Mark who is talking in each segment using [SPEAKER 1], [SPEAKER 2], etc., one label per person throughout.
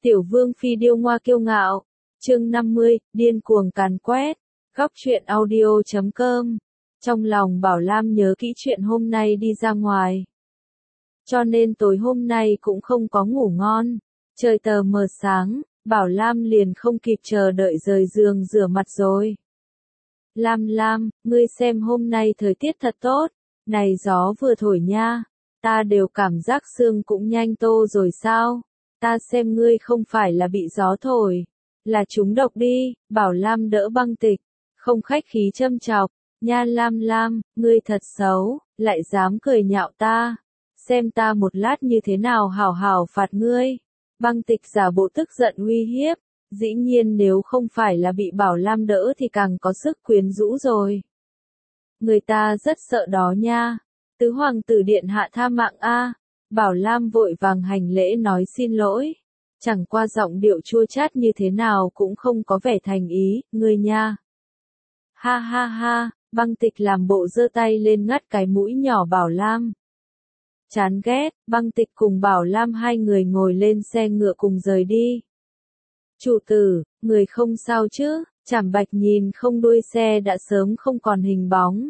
[SPEAKER 1] Tiểu vương phi điêu ngoa kiêu ngạo. Chương 50, điên cuồng càn quét. Góc truyện audio.com. Trong lòng Bảo Lam nhớ kỹ chuyện hôm nay đi ra ngoài. Cho nên tối hôm nay cũng không có ngủ ngon. Trời tờ mờ sáng, Bảo Lam liền không kịp chờ đợi rời giường rửa mặt rồi. Lam, ngươi xem hôm nay thời tiết thật tốt. Này gió vừa thổi nha. Ta đều cảm giác xương cũng nhanh tô rồi sao? Ta xem ngươi không phải là bị gió thổi, là trúng độc đi. Bảo Lam đỡ Băng Tịch, không khách khí châm chọc. Nha Lam, ngươi thật xấu, lại dám cười nhạo ta. Xem ta một lát như thế nào hảo hảo phạt ngươi. Băng Tịch giả bộ tức giận uy hiếp. Dĩ nhiên nếu không phải là bị Bảo Lam đỡ thì càng có sức quyến rũ rồi. Người ta rất sợ đó nha. Tứ hoàng tử điện hạ tha mạng a. Bảo Lam vội vàng hành lễ nói xin lỗi. Chẳng qua giọng điệu chua chát như thế nào cũng không có vẻ thành ý, ngươi nha. Ha, Băng Tịch làm bộ giơ tay lên ngắt cái mũi nhỏ Bảo Lam. Chán ghét, Băng Tịch cùng Bảo Lam hai người ngồi lên xe ngựa cùng rời đi. Chủ tử, người không sao chứ? Trảm Bạch nhìn không đuôi xe đã sớm không còn hình bóng.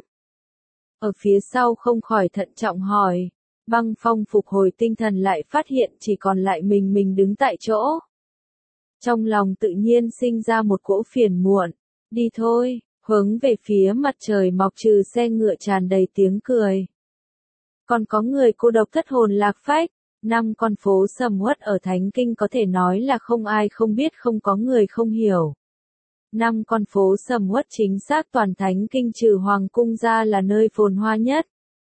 [SPEAKER 1] Ở phía sau không khỏi thận trọng hỏi. Băng Phong phục hồi tinh thần lại phát hiện chỉ còn lại mình đứng tại chỗ. Trong lòng tự nhiên sinh ra một cỗ phiền muộn. Đi thôi, hướng về phía mặt trời mọc trừ xe ngựa tràn đầy tiếng cười. Còn có người cô độc thất hồn lạc phách. 5 con phố sầm uất ở Thánh Kinh có thể nói là không ai không biết, không có người không hiểu. 5 con phố sầm uất chính xác toàn Thánh Kinh trừ Hoàng Cung ra là nơi phồn hoa nhất.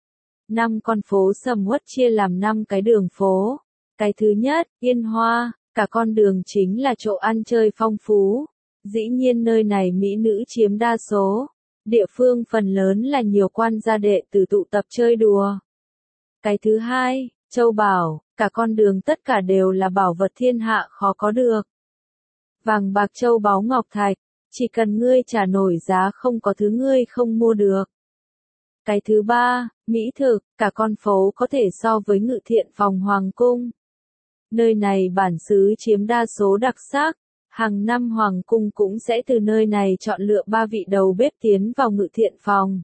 [SPEAKER 1] 5 con phố sầm uất chia làm 5 cái đường phố. Cái thứ nhất, Yên Hoa, cả con đường chính là chỗ ăn chơi phong phú. Dĩ nhiên nơi này mỹ nữ chiếm đa số. Địa phương phần lớn là nhiều quan gia đệ tử tụ tập chơi đùa. Cái thứ hai, Châu Bảo, cả con đường tất cả đều là bảo vật thiên hạ khó có được. Vàng bạc châu báu ngọc thạch, chỉ cần ngươi trả nổi giá không có thứ ngươi không mua được. Cái thứ ba, mỹ thực, cả con phố có thể so với Ngự Thiện Phòng Hoàng Cung. Nơi này bản xứ chiếm đa số đặc sắc, hàng năm Hoàng Cung cũng sẽ từ nơi này chọn lựa 3 vị đầu bếp tiến vào Ngự Thiện Phòng.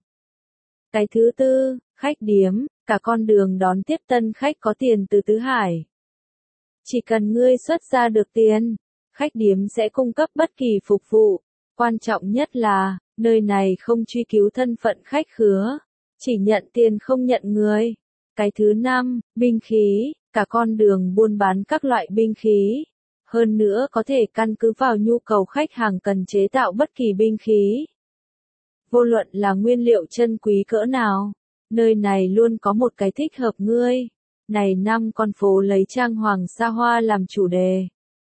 [SPEAKER 1] Cái thứ tư, khách điếm, cả con đường đón tiếp tân khách có tiền từ tứ hải. Chỉ cần ngươi xuất ra được tiền, khách điếm sẽ cung cấp bất kỳ phục vụ. Quan trọng nhất là, nơi này không truy cứu thân phận khách khứa, chỉ nhận tiền không nhận người. Cái thứ năm, binh khí, cả con đường buôn bán các loại binh khí. Hơn nữa có thể căn cứ vào nhu cầu khách hàng cần chế tạo bất kỳ binh khí. Vô luận là nguyên liệu chân quý cỡ nào, nơi này luôn có một cái thích hợp ngươi. Này 5 con phố lấy trang hoàng xa hoa làm chủ đề.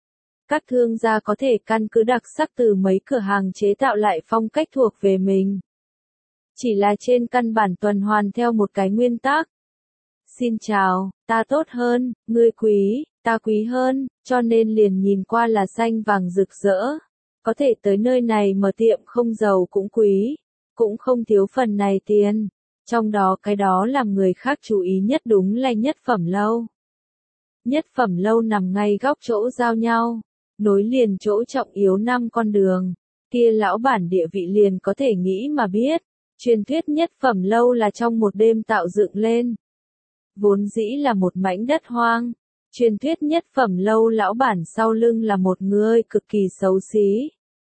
[SPEAKER 1] Các thương gia có thể căn cứ đặc sắc từ mấy cửa hàng chế tạo lại phong cách thuộc về mình. Chỉ là trên căn bản tuần hoàn theo một cái nguyên tắc. Xin chào, ta tốt hơn, ngươi quý, ta quý hơn, cho nên liền nhìn qua là xanh vàng rực rỡ. Có thể tới nơi này mở tiệm không giàu cũng quý, cũng không thiếu phần này tiền. Trong đó cái đó làm người khác chú ý nhất đúng là Nhất Phẩm Lâu. Nhất Phẩm Lâu nằm ngay góc chỗ giao nhau, nối liền chỗ trọng yếu 5 con đường. Kia lão bản địa vị liền có thể nghĩ mà biết. Truyền thuyết Nhất Phẩm Lâu là trong một đêm tạo dựng lên. Vốn dĩ là một mảnh đất hoang. Truyền thuyết Nhất Phẩm Lâu lão bản sau lưng là một người cực kỳ xấu xí.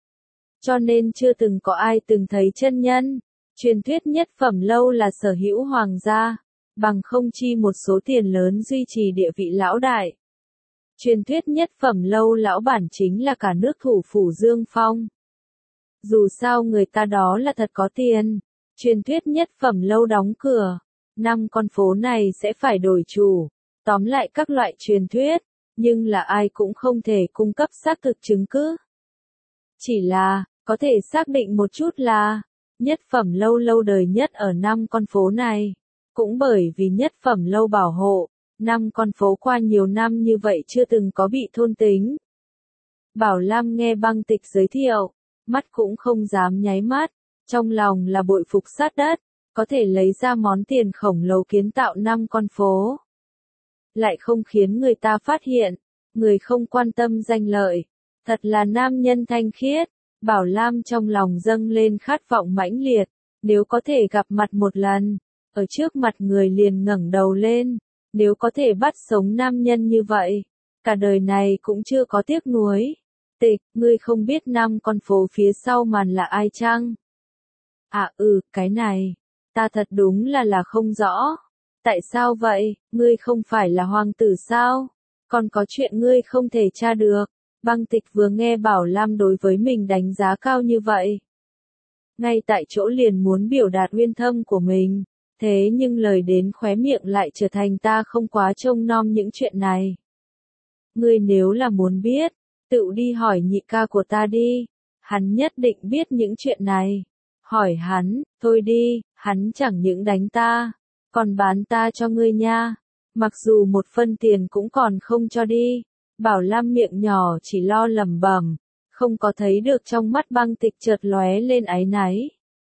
[SPEAKER 1] Cho nên chưa từng có ai từng thấy chân nhân. Truyền thuyết Nhất Phẩm Lâu là sở hữu hoàng gia, bằng không chi một số tiền lớn duy trì địa vị lão đại. Truyền thuyết Nhất Phẩm Lâu lão bản chính là cả nước thủ phủ Dương Phong. Dù sao người ta đó là thật có tiền. Truyền thuyết Nhất Phẩm Lâu đóng cửa, 5 con phố này sẽ phải đổi chủ. Tóm lại các loại truyền thuyết, nhưng là ai cũng không thể cung cấp xác thực chứng cứ. Chỉ là, có thể xác định một chút là, Nhất Phẩm Lâu lâu đời nhất ở 5 con phố này. Cũng bởi vì Nhất Phẩm Lâu bảo hộ, 5 con phố qua nhiều năm như vậy chưa từng có bị thôn tính. Bảo Lam nghe Băng Tịch giới thiệu, mắt cũng không dám nháy mắt, trong lòng là bội phục sát đất, có thể lấy ra món tiền khổng lồ kiến tạo 5 con phố. Lại không khiến người ta phát hiện, người không quan tâm danh lợi. Thật là nam nhân thanh khiết. Bảo Lam trong lòng dâng lên khát vọng mãnh liệt, nếu có thể gặp mặt một lần, ở trước mặt người liền ngẩng đầu lên, nếu có thể bắt sống nam nhân như vậy, cả đời này cũng chưa có tiếc nuối. Tịch, ngươi không biết năm con phố phía sau màn là ai chăng? Cái này, ta thật đúng là không rõ. Tại sao vậy, ngươi không phải là hoàng tử sao? Còn có chuyện ngươi không thể tra được. Băng Tịch vừa nghe Bảo Lam đối với mình đánh giá cao như vậy, ngay tại chỗ liền muốn biểu đạt uyên thâm của mình, thế nhưng lời đến khóe miệng lại trở thành ta không quá trông nom những chuyện này. Ngươi nếu là muốn biết, tự đi hỏi nhị ca của ta đi, hắn nhất định biết những chuyện này. Hỏi hắn, thôi đi, hắn chẳng những đánh ta, còn bán ta cho ngươi nha, mặc dù một phân tiền cũng còn không cho đi. Bảo Lam miệng nhỏ chỉ lo lẩm bẩm, không có thấy được trong mắt Băng Tịch chợt lóe lên áy náy.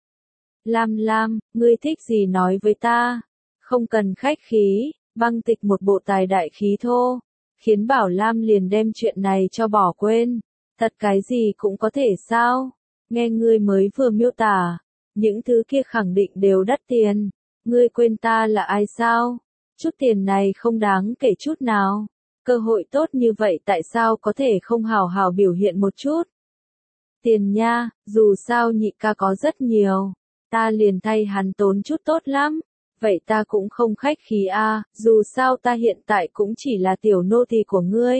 [SPEAKER 1] Lam, ngươi thích gì nói với ta, không cần khách khí. Băng Tịch một bộ tài đại khí thô, khiến Bảo Lam liền đem chuyện này cho bỏ quên. Thật cái gì cũng có thể sao? Nghe ngươi mới vừa miêu tả, những thứ kia khẳng định đều đắt tiền. Ngươi quên ta là ai sao? Chút tiền này không đáng kể chút nào. Cơ hội tốt như vậy tại sao có thể không hào hào biểu hiện một chút? Tiền nha, dù sao nhị ca có rất nhiều, ta liền thay hắn tốn chút tốt lắm. Vậy ta cũng không khách khí dù sao ta hiện tại cũng chỉ là tiểu nô tỳ của ngươi.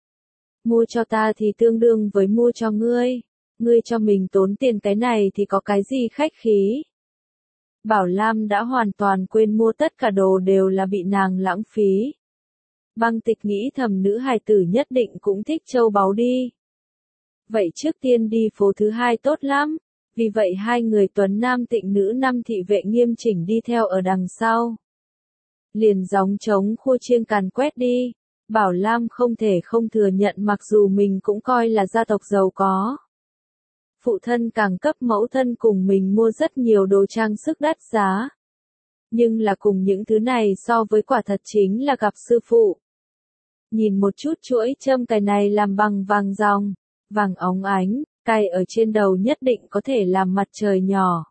[SPEAKER 1] Mua cho ta thì tương đương với mua cho ngươi. Ngươi cho mình tốn tiền cái này thì có cái gì khách khí? Bảo Lam đã hoàn toàn quên mua tất cả đồ đều là bị nàng lãng phí. Băng Tịch nghĩ thầm nữ hài tử nhất định cũng thích châu báu đi. Vậy trước tiên đi phố thứ hai tốt lắm. Vì vậy hai người tuấn nam tịnh nữ năm thị vệ nghiêm chỉnh đi theo ở đằng sau. Liền gióng trống khua chiêng càn quét đi. Bảo Lam không thể không thừa nhận mặc dù mình cũng coi là gia tộc giàu có. Phụ thân càng cấp mẫu thân cùng mình mua rất nhiều đồ trang sức đắt giá. Nhưng là cùng những thứ này so với quả thật chính là gặp sư phụ. Nhìn một chút chuỗi châm cài này làm bằng vàng ròng, vàng óng ánh, cài ở trên đầu nhất định có thể làm mặt trời nhỏ.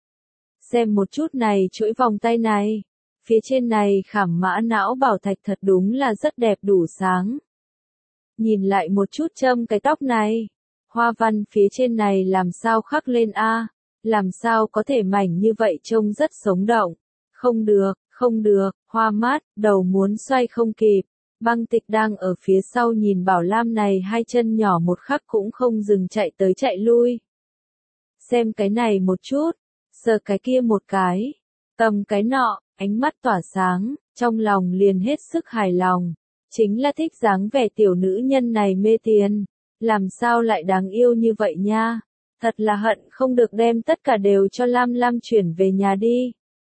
[SPEAKER 1] Xem một chút này chuỗi vòng tay này, phía trên này khảm mã não bảo thạch thật đúng là rất đẹp đủ sáng. Nhìn lại một chút châm cái tóc này, hoa văn phía trên này làm sao khắc lên làm sao có thể mảnh như vậy trông rất sống động. Không được, hoa mát, đầu muốn xoay không kịp. Băng Tịch đang ở phía sau nhìn Bảo Lam này hai chân nhỏ một khắc cũng không dừng chạy tới chạy lui. Xem cái này một chút, sờ cái kia một cái, cầm cái nọ, ánh mắt tỏa sáng, trong lòng liền hết sức hài lòng. Chính là thích dáng vẻ tiểu nữ nhân này mê tiền, làm sao lại đáng yêu như vậy nha. Thật là hận không được đem tất cả đều cho Lam chuyển về nhà đi.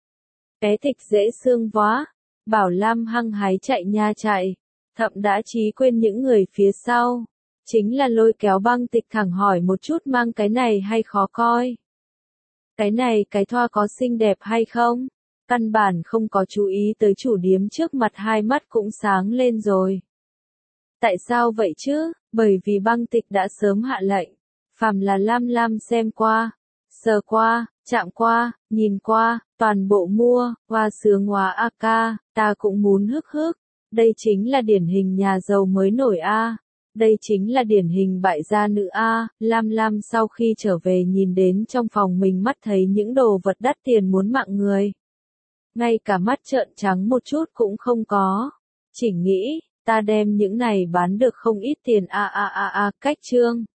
[SPEAKER 1] Bé Tịch dễ thương quá. Bảo Lam hăng hái chạy nha chạy, thậm đã chí quên những người phía sau. Chính là lôi kéo Băng Tịch thẳng hỏi một chút mang cái này hay khó coi. Cái này cái thoa có xinh đẹp hay không? Căn bản không có chú ý tới chủ điếm trước mặt, hai mắt cũng sáng lên rồi. Tại sao vậy chứ? Bởi vì Băng Tịch đã sớm hạ lệnh. Phàm là Lam xem qua, sờ qua, chạm qua, nhìn qua, toàn bộ mua, hoa sướng hóa ta cũng muốn hức hức. Đây chính là điển hình nhà giàu mới nổi đây chính là điển hình bại gia nữ Lam sau khi trở về nhìn đến trong phòng mình mắt thấy những đồ vật đắt tiền muốn mạng người. Ngay cả mắt trợn trắng một chút cũng không có. Chỉ nghĩ, ta đem những này bán được không ít tiền cách chương.